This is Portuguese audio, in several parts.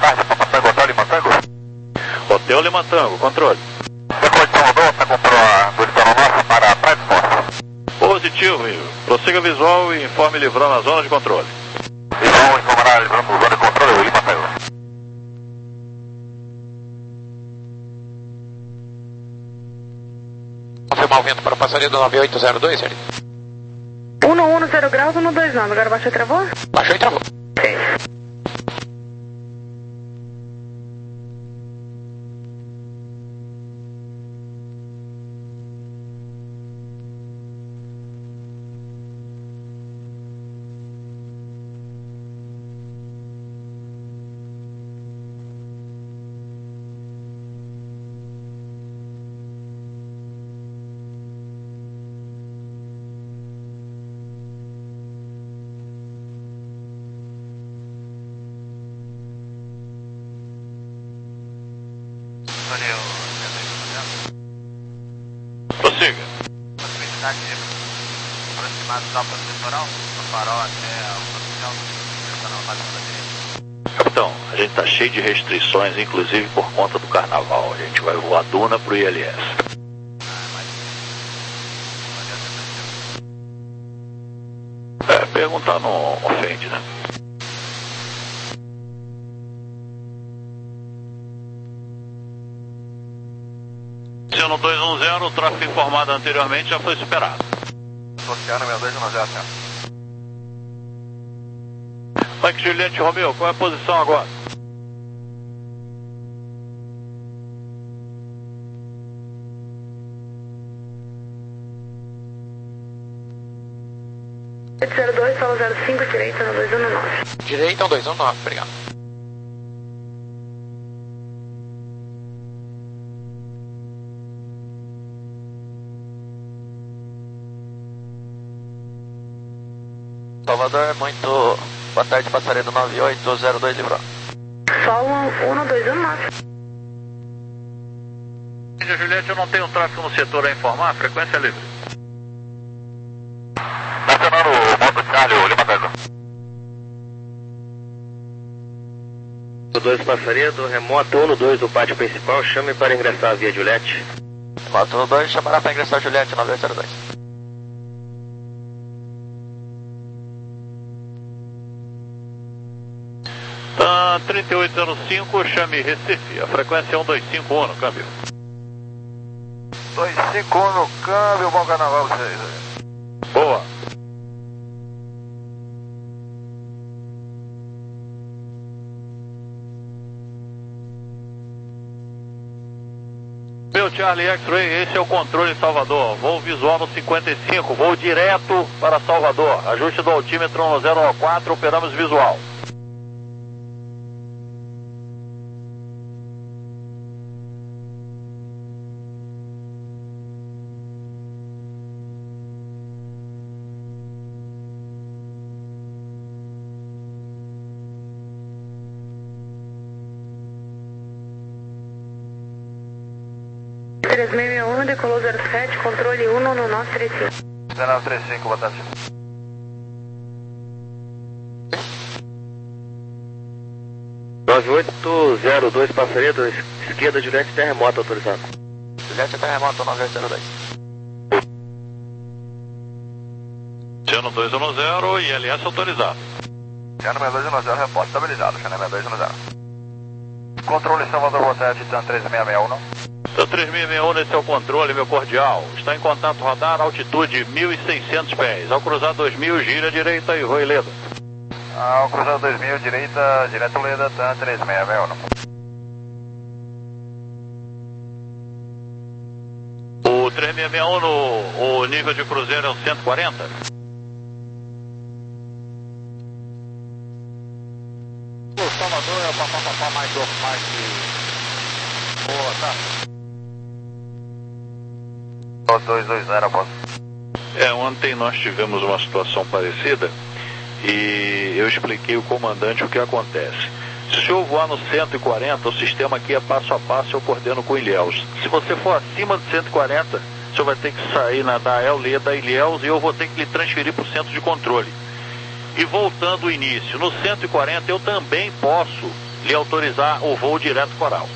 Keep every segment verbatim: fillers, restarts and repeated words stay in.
tarde, Papatango, Hotel Lima Tango. Hotel Lima Tango, controle. Depois de Salvador, você comprou a posição nossa para a Praia do Forte. Positivo, Ivo. Prossiga visual e informe livrando a zona de controle. Visual informará livrando a zona de controle, Lima Tango. Confirmar o vento para o passageiro do nove oito zero dois, sério. um um zero graus, um dois nove. Agora baixou e travou? Baixou e travou. Ok. Prossiga. Possibilidade de aproximação para o litoral, do farol até a posição do canal da direita. Capitão, a gente tá cheio de restrições, inclusive por conta do carnaval. A gente vai voar Duna pro I L S. É, perguntar não ofende, né? Oceano dois um zero, o tráfego informado anteriormente já foi superado. Oceano dois um zero, senhor. Mike Juliette Romeo, qual é a posição agora? sete zero dois, solo zero cinco, direita no dois um nove. Direita no dois um nove, obrigado. Salvador, muito boa tarde, passageiro nove oito zero dois, livrou. Solo um dois um nove. Juliette, eu não tenho tráfego no setor a informar, frequência livre. Nacional o modo Charlie, Lima Tango. dois passageiro, remoto um dois do pátio principal, chame para ingressar a via Juliette. Remoto dois, chamará para ingressar Juliette nove oito zero dois. Tá, trinta e oito zero cinco, chame Recife, a frequência é um dois cinco um no câmbio. dois cinco um no câmbio, bom carnaval pra vocês. Boa. Meu Charlie X-Ray, esse é o controle em Salvador. Voo visual no cinquenta e cinco, voo direto para Salvador. Ajuste do altímetro no zero quatro, operamos visual. três seis seis um, decolou zero sete, controle um no nove três cinco. zero nove três cinco, boa tarde. nove oito zero dois, passageiro, esquerda, Juliette, terremoto autorizado. Juliette, terremoto nove oito zero dois. Oceano dois um zero, I L S autorizado. Oceano dois um zero, repórter estabilizado, Oceano dois um zero. Controle Salvador, boa tarde, Titan três seis seis um, não? Então três seis seis um, esse é o controle, meu cordial. Está em contato radar, altitude mil e seiscentos pés. Ao cruzar dois mil, gira à direita e voe Leda. Ao cruzar dois mil, direita, direto Leda, Tan três seis seis um, não? O três seis seis um, no, o nível de cruzeiro é o cento e quarenta? O Salvador é o papapá mais do Mike. Boa, tá? dois dois zero, após. É, ontem nós tivemos uma situação parecida e eu expliquei ao comandante o que acontece. Se o senhor voar no cento e quarenta, o sistema aqui é passo a passo, eu coordeno com Ilhéus. Se você for acima de cento e quarenta, o senhor vai ter que sair na da El Leda Ilhéus e eu vou ter que lhe transferir para o centro de controle. E voltando ao início, no cento e quarenta eu também posso lhe autorizar o voo direto coral.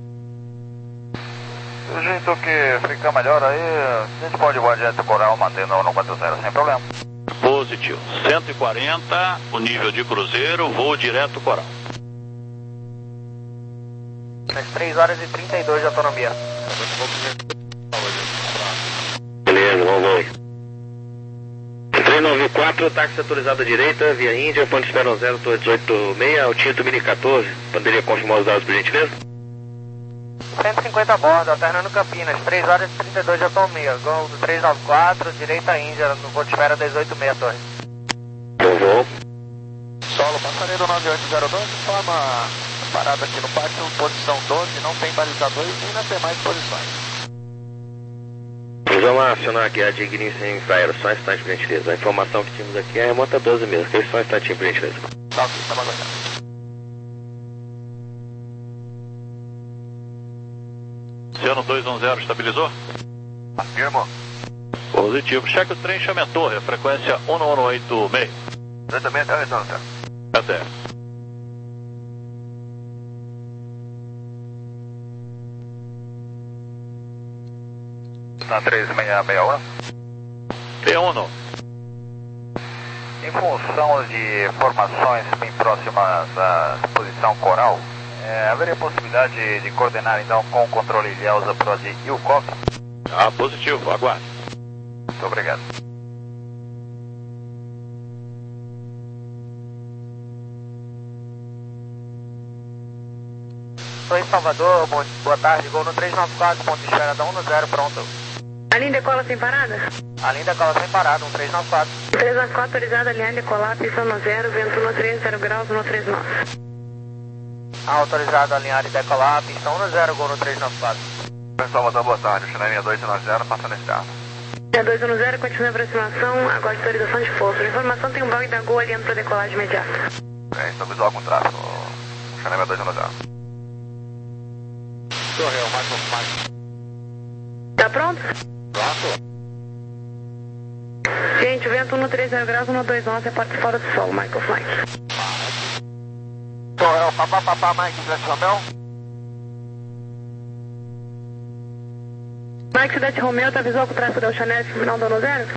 Do jeito que fica melhor aí, a gente pode voar direto coral mantendo a um quatro zero sem problema. Positivo. cento e quarenta, o nível de cruzeiro, voo direto coral. Às três horas e trinta e dois de autonomia. Beleza, vamos voar. três nove quatro, táxi autorizado à direita, via Índia, ponto de espera zero dois oito seis, Altinto Mini quatorze. Poderia confirmar os dados, por gentileza? cento e cinquenta a bordo, alternando Campinas, três horas e trinta e dois de autonomia. Gol do três nove quatro, direita Índia, no voo de espera dezoito seis, torre. Bom voo. Solo, passaredo nove oito zero dois, informa parada aqui no pátio, posição doze, não tem balizador e nem nas demais posições. Nós vamos acionar aqui a Dignice Infraero, só um instante, por gentileza. A informação que tínhamos aqui é remota doze mesmo, que é só um instantinho, por gentileza. Tá ok, tá bom. Oceano dois um zero estabilizou? Afirmo. Positivo. Cheque o trem, chame a torre, a frequência um um oito seis. Diretamente a redonda. Até. Na três seis seis um. P um. Em função de formações bem próximas à posição coral, é, haveria possibilidade de coordenar então com o controle de Elsa Pro de Ilkov? Ah, positivo, aguarde. Muito obrigado. Oi, Salvador, bom, boa tarde, gol no três nove quatro, ponto de espera da um zero, pronto. A linha decola sem parada? A linha decola sem parada, um três nove quatro. três nove quatro autorizada, linha decolar, pista no zero, vento no três, zero graus, no três nove. Autorizado a alinhar e decolar, pista um zero, gol no três nove quatro. Salvador, boa tarde, China dois um zero, passando esse carro. Linha dois um zero, continua a aproximação, agora autorização de pouso. A informação tem um bug da Gol alinhando para decolagem imediata. É, estou visual com tráfego, China dois um zero. Torre, o Marco Marco. Tá pronto? Pronto. Gente, o vento no três, zero graus, no dois nove, é parte fora do solo, Michael Flight. Torre, o papá, papá, Mike, Jet Romeo. Mike, Cidade Romeo, tá visual com o tráfego da Chanel, final do ano zero?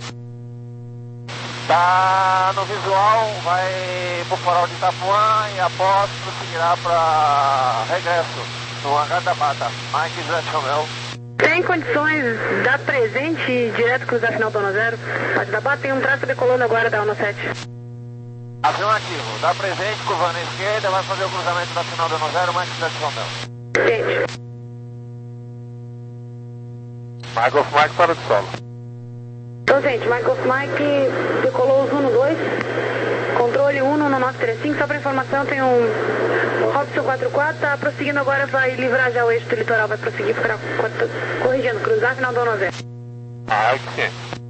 Tá no visual, vai pro farol de Itapuã e após prosseguirá para regresso no hangar da Bata. Mike, Jet Romeo. Tem condições da presente e direto cruzar final do ano zero? Pode da Bata, tem um tráfego decolando agora da ano sete. Avião ativo, dá presente, curvando à esquerda, vai fazer o cruzamento da final do ano zero, Mike, Jet Romeo. Gente. Mike of Mike para o solo. Então, gente, Mike of Mike decolou os um dois, controle um no nove três cinco, só para informação tem um Robson quatro quatro, tá prosseguindo agora, vai livrar já o eixo do litoral, vai prosseguir para corrigindo, cruzar final do ano zero. Ah, ok.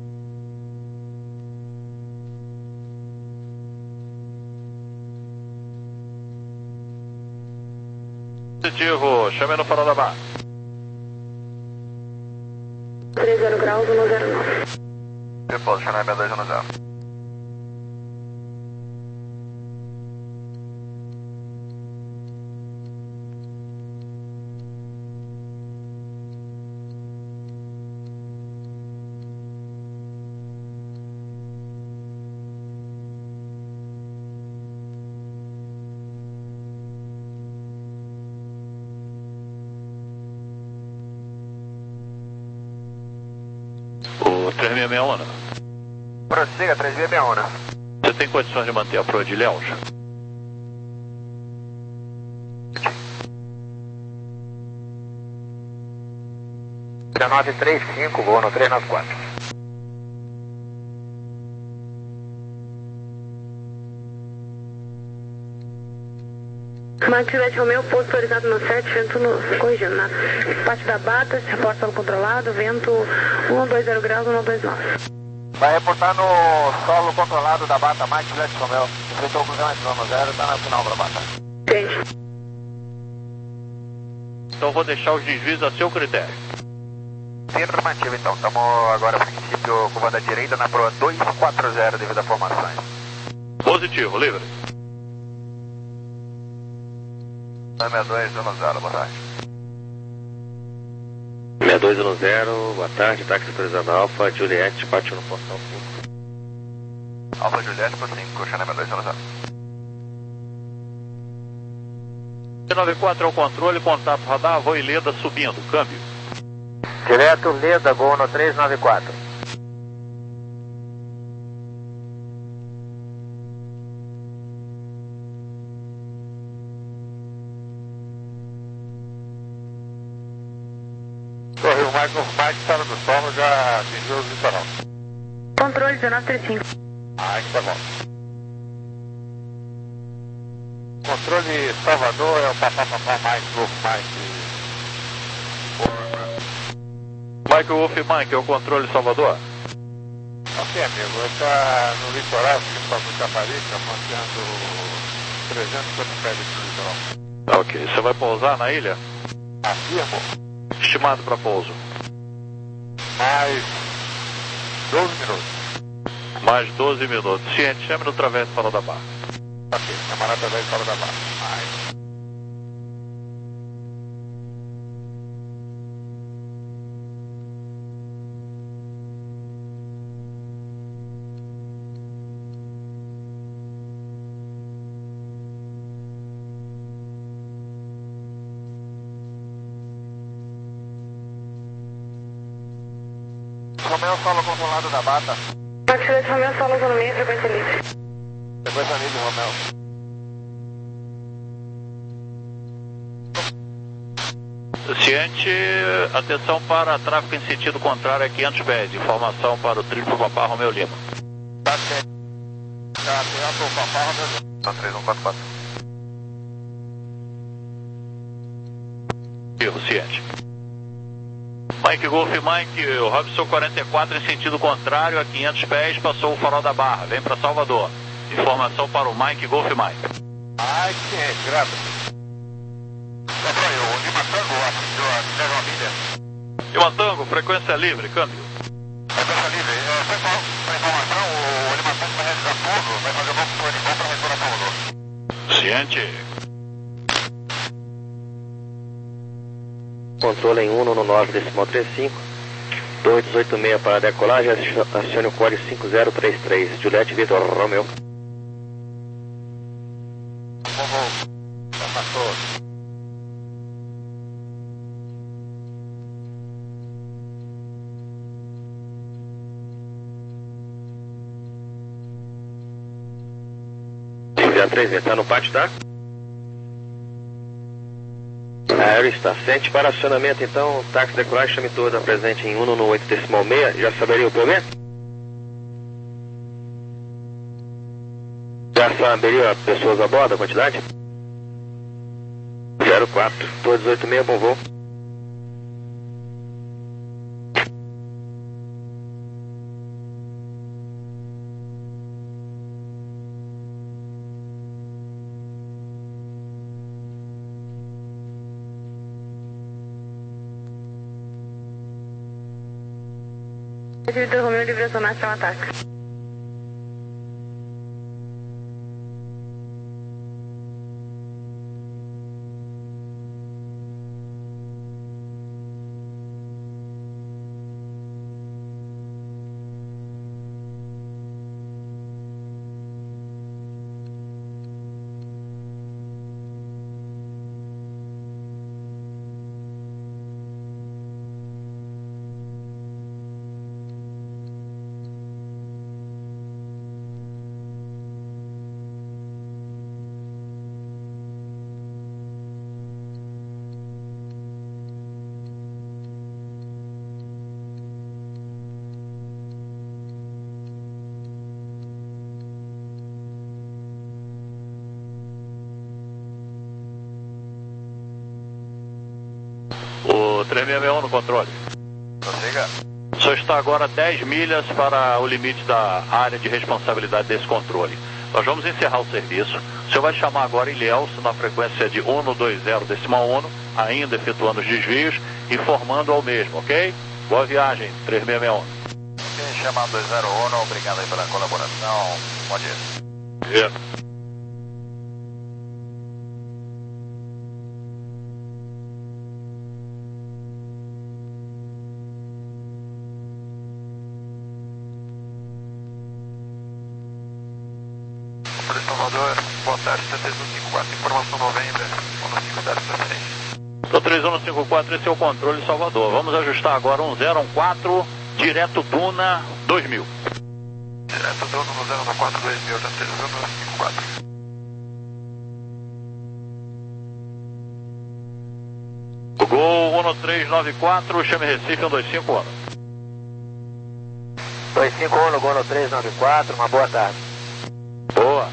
Positivo, chame no farol da barra. três zero graus, um zero nove. Repouso, China dois um zero. O três seis seis um, né? Prossiga, três seis seis um, né? Você tem condições de manter a proa de Ilhéus? nove três cinco, voo no três nove quatro. Mike Cidade Romeo, posto autorizado no sete, vento no, corrigindo, na parte da Bata, se reporta solo controlado, vento um dois zero graus, um dois nove. Vai reportar no solo controlado da Bata, Mike Jet Romeo. Efeitou o cruzamento do ano zero, tá na final da Bata. Gente. Então vou deixar os desvios a seu critério. Afirmativo, então. Estamos agora, a princípio, curva da direita na proa dois quatro zero devido a formações. Positivo, livre. seis dois um zero, boa tarde. seis dois um zero, boa tarde, táxi autorizado Alfa, Juliette, parte no portão cinco. Alfa Juliette por cinco, China seis dois um zero. noventa e quatro é o controle, contato radar, voo e Leda subindo, câmbio. Direto Leda, gol no três nove quatro. Correu o Michael Mike, sala do solo, já atingiu o litoral. Controle dezenove trinta e cinco. Ah, que tá bom. Controle Salvador é o papá papá Mike, Golf Mike. Mike Wolf Mike, é o controle Salvador? Ok, amigo, ele está no litoral, seguindo para o Caparica, mantendo trezentos e cinquenta pés do litoral. Ok, você vai pousar na ilha? Afirmo, Estimado para pouso. mais doze minutos. Mais doze minutos. Ciente, chame no travesso Farol da Barra. Ok, camarada velho fala da barra. Mais. Romeu solo controlado da bata. Max dois Romeo, solo no meio, frequência livre. Frequência livre, Romeu. Ciente, atenção para tráfego em sentido contrário a quinhentos pés. Informação para o triplo Papá Romeu Lima. Tá certo. Tá certo, o papá Romeu Lima. três um quatro quatro. Erro, ciente. Mike Golf Mike, o Robson quarenta e quatro em sentido contrário a quinhentos pés, passou o Farol da Barra. Vem para Salvador. Informação para o Mike Golf Mike. Ai, que é, graças. Controle, o Lima Tango atingiu a Guilherme Milha. Lima Tango, frequência livre, câmbio. Frequência livre. É, só para informação, o Lima Tango vai realizar pouso, vai fazer o voo para o para retornar Salvador. Ciente. Controle em um no nove, decimal trinta e cinco. dois dezoito seis para decolagem, acione o código cinco zero três três. Juliette Vitor Romeu. Bom voo. Já passou. cinco zero três, está no pátio, tá? Aéreo está ciente para acionamento, então, táxi decolagem, chame toda presente em um no oito decimal seis, já saberia o problema? Já saberia pessoas a bordo, a quantidade? zero quatro, dois dezoito seis, bom voo. Vitor Romeo, livre automático, chama ataque. O três seis seis um no controle. Prossiga. Só está agora dez milhas para o limite da área de responsabilidade desse controle. Nós vamos encerrar o serviço. O senhor vai chamar agora Ilhéus na frequência de um no dois zero decimal um, ainda efetuando os desvios, informando ao mesmo, ok? Boa viagem, três seis seis um. Ok, chama dois zero um, obrigado aí pela colaboração. Bom dia. Yeah. tarde, T três um cinco quatro, informação novembro, um cinco zero transferência. Tô três um cinco quatro, esse é o controle Salvador. Vamos ajustar agora um zero um quatro, direto Duna dois mil. Direto Duna no zero um quatro dois mil, três um cinco quatro. Gol um três nove quatro, chame Recife um dois cinco um. dois cinco um no Gol no três nove quatro, uma boa tarde. Boa.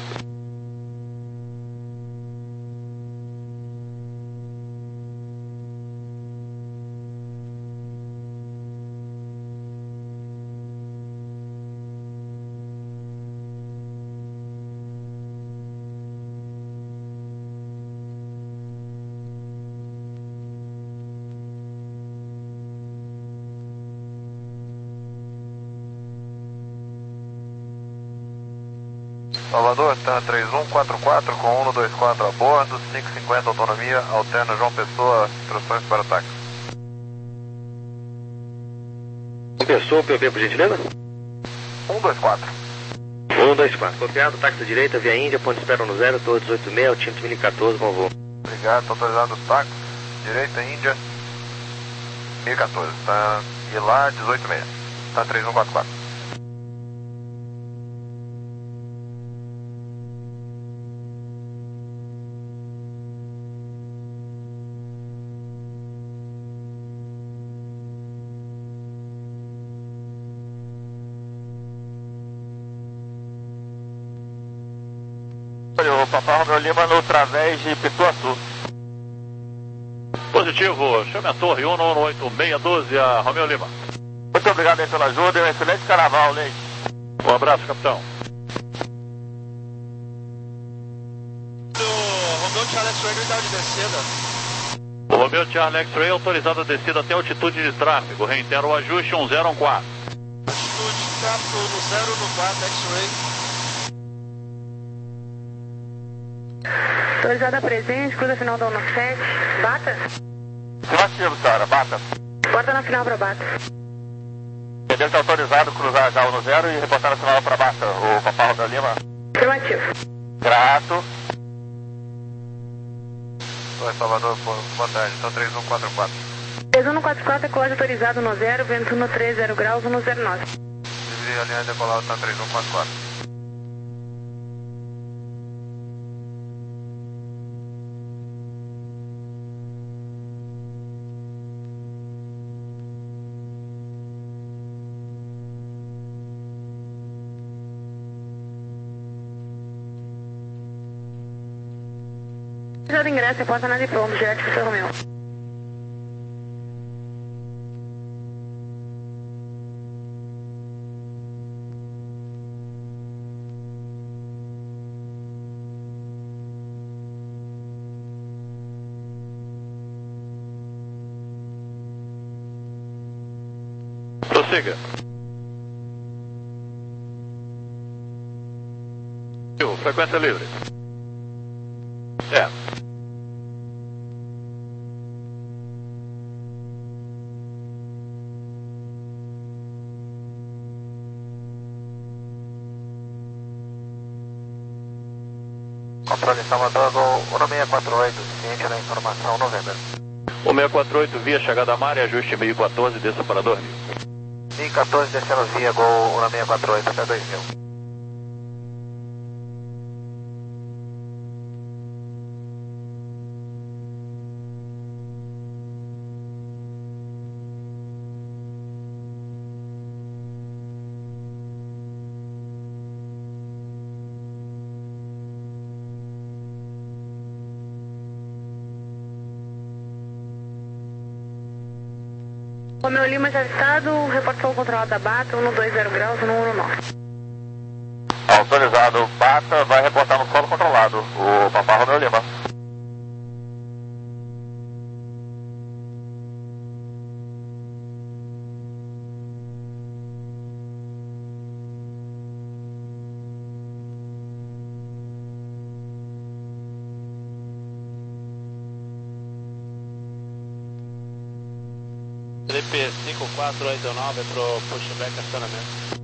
Salvador, está três um quatro quatro com um dois quatro a bordo, cinco cinquenta autonomia, alterna João Pessoa, instruções para ataque. João Pessoa, P O B, por gentileza? um dois quatro. um dois quatro, copiado, táxi direita, via Índia, ponto de espera no zero, torre dezoito seis, Altímetro mil e quatorze, bom voo. Obrigado, está autorizado os táxis, direita Índia, mil e quatorze, está e lá dezoito seis, está três um quatro quatro. O Papai Romeu Lima no Través de Pituaçu. Positivo, chame a torre um um oito seis um dois, a Romeu Lima. Muito obrigado aí pela ajuda e um excelente carnaval, Leite. Um abraço, capitão. O Romeu Charles X-Ray unidade de descida. O Romeu Charlie X-Ray autorizado a descida até altitude de tráfego. Reitero o ajuste um zero um quatro. Altitude de tráfego no zero um quatro X-Ray. Autorizada presente, cruza final da um sete, bata. Afirmativo, senhora, bata. Bota na final para bata. Ele está autorizado a cruzar já o no zero e reportar na final para bata, o Papai Romeu Lima. Afirmativo. Grato. Oi, Salvador, boa tarde, então três um quatro quatro. três um quatro quatro, ecolagem autorizado no zero, vento no três zero graus, no zero nove. Livre alinhado decolado, está três um quatro quatro. Autorizado ingresso, reporta nada e pronto, direto para o Romeu. Prossiga. Frequência livre. É. Controle Salvador, Gol um seis quatro oito, ciente da informação novembro. um seis quatro oito, via chegada à maré, ajuste mil e quatorze, desça para dois mil. mil e quatorze, descendo via, Gol um seis quatro oito até dois mil. Romeu Lima já estado, reportação controlada da Bata, um dois zero graus, no um nove. Autorizado, Bata vai reportar no solo controlado, o Papai Romeu Lima. T P cinco quatro oito nove pro pushback acionamento.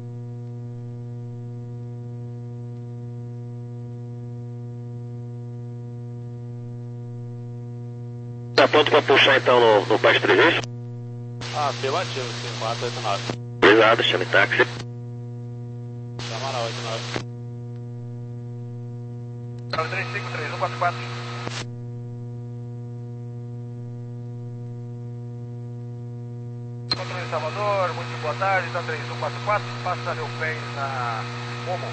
Tá pronto para puxar então no, no baixo três vezes? Ah, afirmativo, sim, quatro oito nove. Pesado, chame táxi. Câmara oito nove. três cinco três um quatro quatro. Controle Salvador, muito boa tarde, tá três um quatro quatro, passa meu pé na Momo.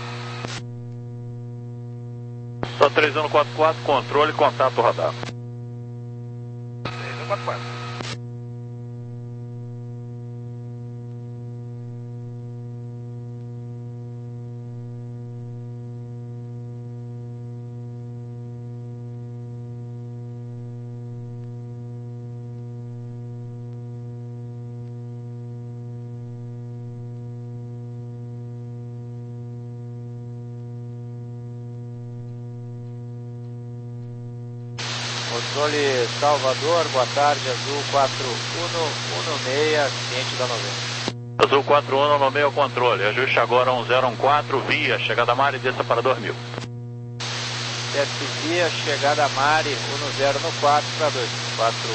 Só três um quatro quatro, controle, contato radar. três um quatro quatro. Controle Salvador, boa tarde, Azul quatro um um seis, ciente da noventa. Azul quatro um no meio controle, ajuste agora um zero um quatro, via, chegada Mari, desça para dois mil. Desce via, chegada Mari, um zero no quatro para dois quatro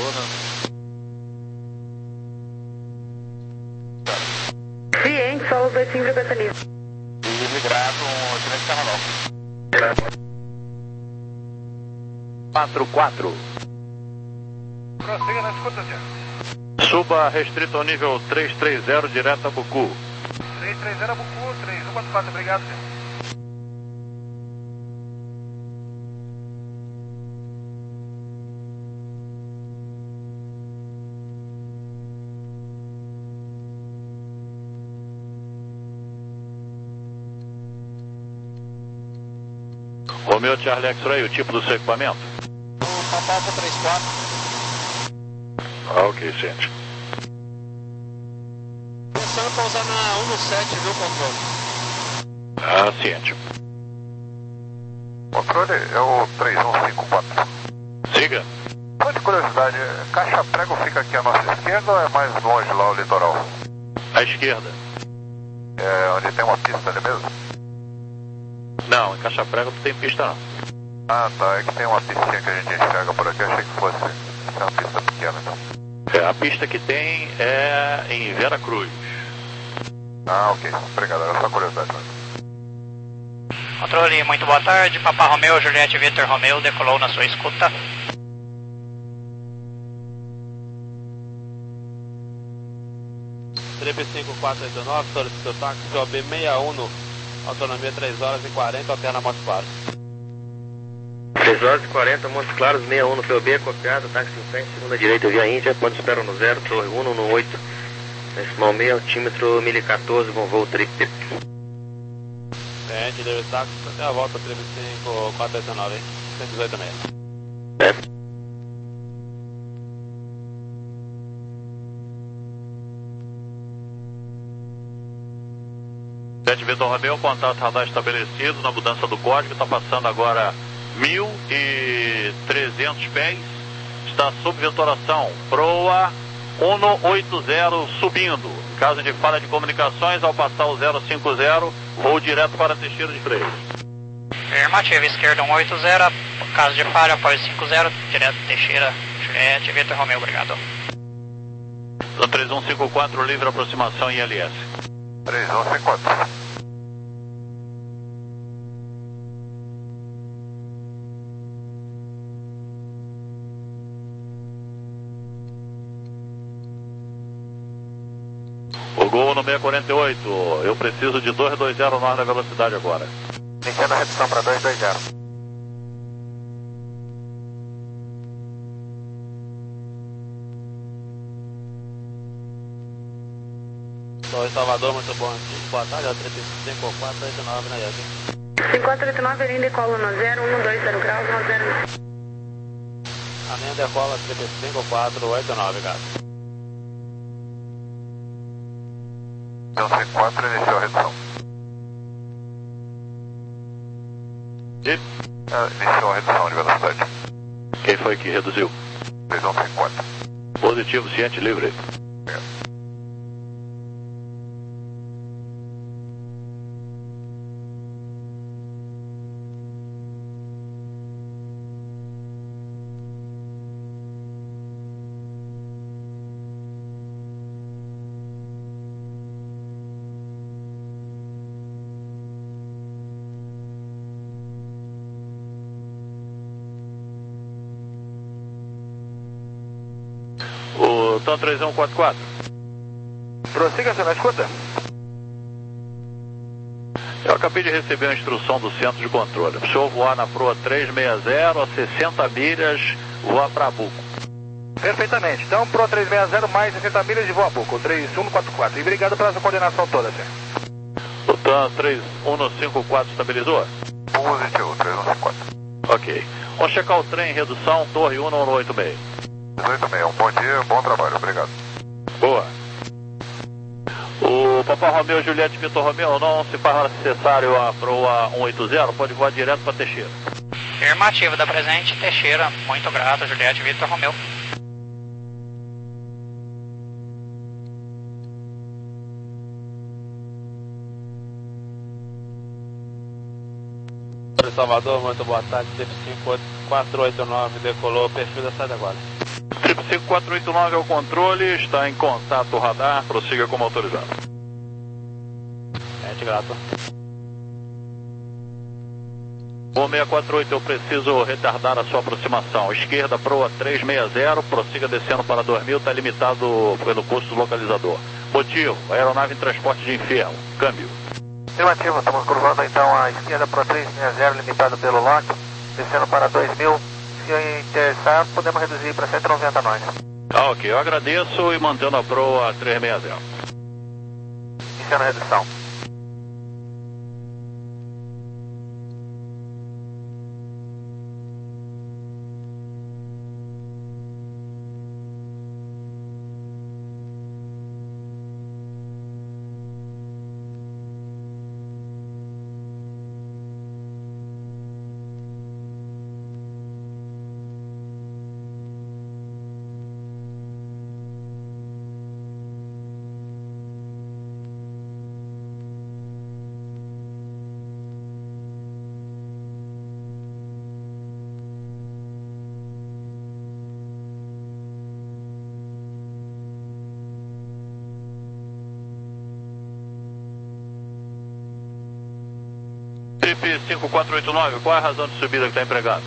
um. Ciente, solo dois cinco frequência livre. Migrado, um excelente carnaval. quatro quatro. Prossiga na escuta, senhor. Suba restrito ao nível três três zero, direto a Bucu. três três zero Bucu, três um quatro quatro, obrigado, senhor. Romeo Charlie X-Ray, o tipo do seu equipamento? Papa três quatro. Ah, ok, ciente. Pensando em pousar na um sete, viu, controle? Ah, ciente. Controle é o três um cinco quatro. Siga. Só de curiosidade, Caixa Prego fica aqui à nossa esquerda ou é mais longe lá o litoral? À esquerda. É onde tem uma pista ali mesmo? Não, em Caixa Prego não tem pista não. Ah, tá. É que tem uma pistinha que a gente enxerga por aqui. Achei que fosse uma pista pequena, então. É, a pista que tem é em Vera Cruz. Ah, ok. Obrigado. Era só curiosidade mesmo. Controle, muito boa tarde. Papa Romeu, Juliette Victor Romeu, decolou na sua escuta. Trip cinco quatro oito nove, solicitou táxi O B sessenta e um, autonomia três horas e quarenta, alterna Montes Claros. três horas e quarenta, Montes Claros, sessenta e um no P O B, copiado, táxi em frente, segunda direita, via Índia, ponto de espera no zero, torre um no oito, decimal meio, altímetro mil e quatorze, bom voo, trip. Ciente, deve táxi, até a volta, trip cinco quatro oito nove, hein? cento e dezoito e seis. É. sete Vitor Romeu, contato radar estabelecido na mudança do código, está passando agora mil e trezentos pés, está sob vetoração, proa cento e oitenta subindo. Em caso de falha de comunicações, ao passar o zero cinco zero, voo direto para Teixeira de Freitas. Afirmativa, esquerda cento e oitenta, caso de falha, apoio cinco zero, direto Teixeira, Juliette Victor Romeu, obrigado. três um cinco quatro, livre aproximação I L S. três um cinco quatro. O Gol no seiscentos e quarenta e oito, eu preciso de dois dois zero nove na velocidade agora. Iniciando a redução para dois dois zero. Torre Salvador, muito bom aqui. Boa tarde, é o trip cinco quatro oito nove na I S. cinco quatro oito nove, linha decolo no zero um dois zero graus, no zero. A linha decola trip cinco quatro oito nove, gato. um cinco quatro iniciou a redução. E É, iniciou a redução de velocidade. quem foi que reduziu? três um cinco quatro. Positivo, ciente, livre. Obrigado. O T A M três um quatro quatro. Prossiga, senhor, na escuta. Eu acabei de receber uma instrução do centro de controle. O senhor voar na proa trezentos e sessenta a sessenta milhas, voar para Buco. Perfeitamente. Então, Pro trezentos e sessenta mais sessenta milhas de Voabuco, três um quatro quatro. E obrigado pela sua coordenação toda, senhor. O T A M três um cinco quatro estabilizou? Positivo, três um cinco quatro. Ok. Vamos checar o trem em redução, torre um um oito seis. oito seis, um bom dia, bom trabalho, obrigado. Boa. O Papa Romeu, Juliette, Vitor Romeu, não se faz necessário a proa cento e oitenta, pode voar direto para Teixeira. Afirmativo da presente, Teixeira, muito grato, Juliette, Vitor Romeu. Salvador, muito boa tarde, Trip cinco quatro oito nove, decolou, perfil da saída agora. Trip cinco quatro oito nove é o controle, está em contato radar, prossiga como autorizado. É, de grato. O seis quatro oito, eu preciso retardar a sua aproximação. Esquerda, proa trezentos e sessenta, prossiga descendo para dois mil, está limitado pelo custo do localizador. Motivo, aeronave em transporte de inferno, câmbio. Afirmativo, estamos curvando então a esquerda para trezentos e sessenta, limitado pelo lock, descendo para dois mil. Se interessar, podemos reduzir para cento e noventa nós. Ah, ok, eu agradeço e mantendo a proa trezentos e sessenta. Iniciando a redução. Trip cinco quatro oito nove, qual é a razão de subida que está empregado?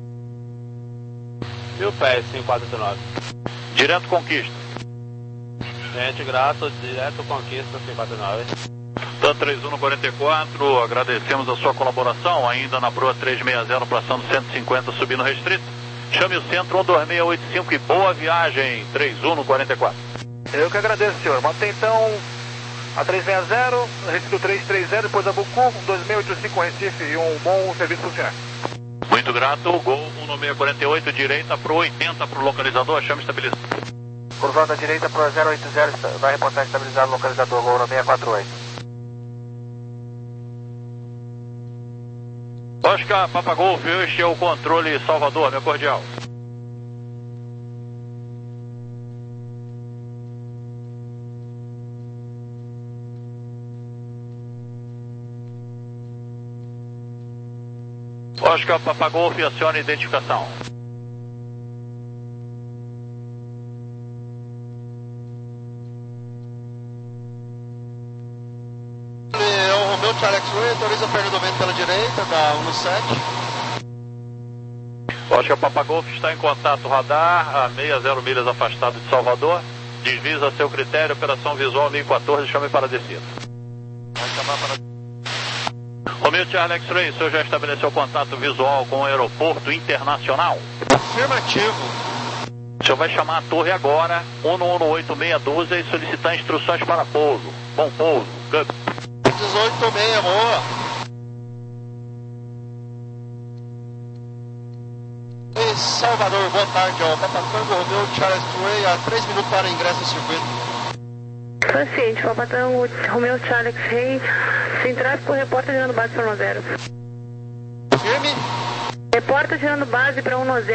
Mil pés, cinco quatro oito nove. Direto Conquista. Gente, grato, direto Conquista, cinco quatro nove. T A M três um quatro quatro, agradecemos a sua colaboração, ainda na proa trezentos e sessenta, passando cento e cinquenta, subindo restrito. Chame o centro um dois seis oito cinco e boa viagem, três um quatro quatro. Eu que agradeço, senhor. Mantém então a trezentos e sessenta, Recife trezentos e trinta, depois a Bucu, um dois seis oito cinco Recife, e um bom serviço para o senhor. Muito grato, Gol um seis quatro oito, direita pro oitenta para o localizador, chame estabilizado. Curvando à direita para zero oito zero, vai reportar estabilizado o localizador, Gol seis quatro oito. Oscar, Papa Golf, este é o controle Salvador, meu cordial. Oscar, Papa Golf, aciona a identificação. É o Romeu Charlie X-Ray, autoriza a perda do vento pela direita, da um sete. Oscar, Papa Golf está em contato radar, a sessenta milhas afastado de Salvador. Desvisa a seu critério, operação visual mil e quatorze, chame para descer. Vai chamar para... Romeu Charlie X-Ray, o senhor já estabeleceu contato visual com o aeroporto internacional? Afirmativo. O senhor vai chamar a torre agora, um um oito seis um dois, e solicitar instruções para pouso. Bom pouso, câmbio. dezoito seis, boa. Ei, Salvador, boa tarde, ó. Papa Tango, Romeu Charlie X-Ray, a três minutos para o ingresso no circuito. Paciente, Papa Tango, Romeu Charlie X-Ray, sem tráfego, reporta girando base para um zero. Firme. Reporta girando base para um zero.